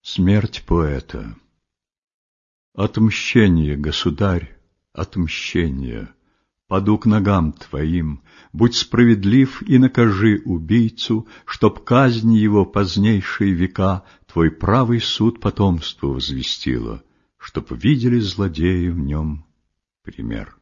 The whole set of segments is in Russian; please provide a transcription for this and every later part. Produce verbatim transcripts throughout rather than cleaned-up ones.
Смерть поэта. Отмщение, государь, отмщение. Паду к ногам твоим, будь справедлив и накажи убийцу, чтоб казнь его позднейшие века твой правый суд потомству возвестила, чтоб видели злодеи в нем пример.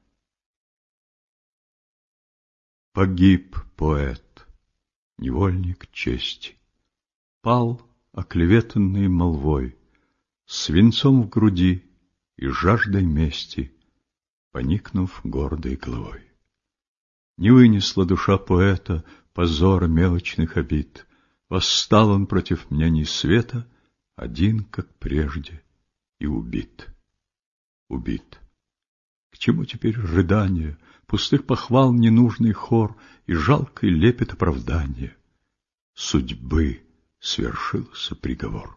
Погиб поэт, невольник чести, пал, оклеветанный молвой, свинцом в груди и жаждой мести, поникнув гордой головой. Не вынесла душа поэта позора мелочных обид, восстал он против мнений света, один, как прежде, и убит. Убит. К чему теперь рыдания, пустых похвал ненужный хор и жалкий лепет оправдания? Судьбы свершился приговор.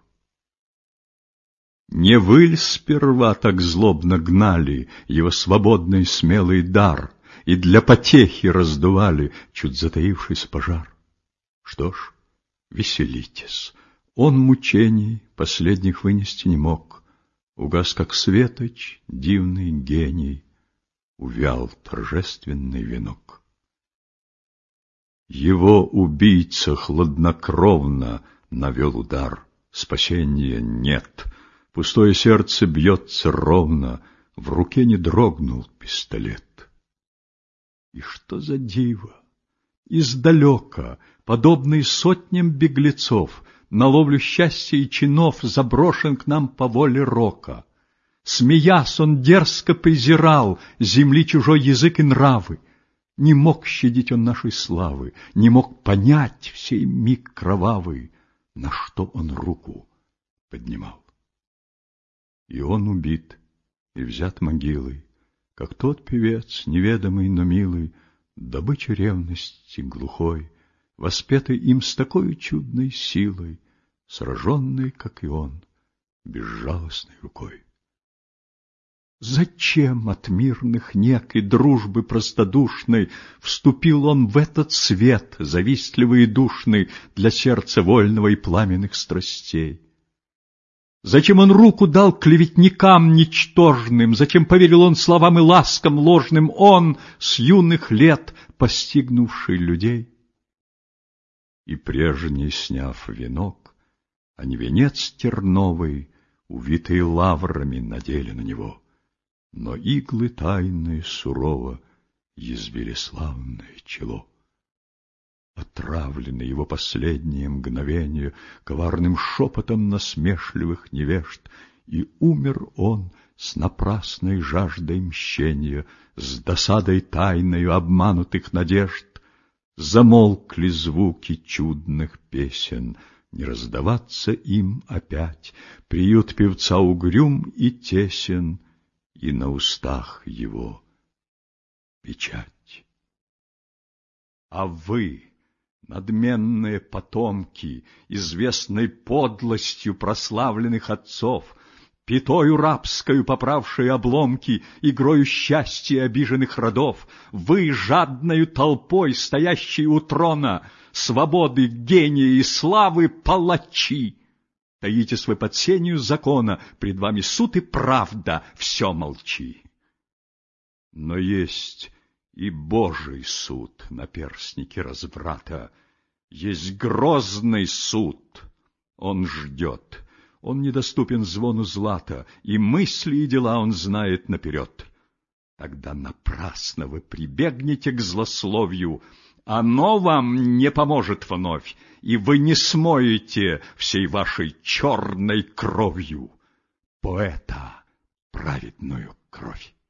Не вы ль сперва так злобно гнали его свободный смелый дар и для потехи раздували чуть затаившийся пожар? Что ж, веселитесь, он мучений последних вынести не мог, угас, как светоч, дивный гений, увял торжественный венок. Его убийца хладнокровно навел удар, спасения нет, пустое сердце бьется ровно, в руке не дрогнул пистолет. И что за диво! Издалека, подобный сотням беглецов, на ловлю счастья и чинов заброшен к нам по воле рока. Смеясь, он дерзко презирал земли чужой язык и нравы. Не мог щадить он нашей славы, не мог понять в сей миг кровавый, на что он руку поднимал. И он убит, и взят могилой, как тот певец, неведомый, но милый, добыча ревности глухой, воспетый им с такой чудной силой, сраженный, как и он, безжалостной рукой. Зачем от мирных нек и дружбы простодушной вступил он в этот свет, завистливый и душный, для сердца вольного и пламенных страстей? Зачем он руку дал клеветникам ничтожным? Зачем поверил он словам и ласкам ложным, он, с юных лет постигнувший людей? И прежний, сняв венок, а не венец терновый, увитый лаврами, надели на него, но иглы тайные сурово язвили славное чело. Отравлены его последние мгновения коварным шепотом насмешливых невежд, и умер он с напрасной жаждой мщения, с досадой тайною обманутых надежд. Замолкли звуки чудных песен, не раздаваться им опять, приют певца угрюм и тесен, и на устах его печать. А вы, надменные потомки, известной подлостью прославленных отцов, пятою рабскою поправшие обломки, игрою счастья обиженных родов, вы, жадною толпой, стоящие у трона, свободы, гения и славы палачи, таитесь вы под сенью закона, пред вами суд и правда, все молчи. Но есть и Божий суд на перстнике разврата, есть грозный суд, он ждет, он недоступен звону злата, и мысли и дела он знает наперед. Тогда напрасно вы прибегнете к злословию, оно вам не поможет вновь, и вы не смоете всей вашей черной кровью поэта праведную кровь.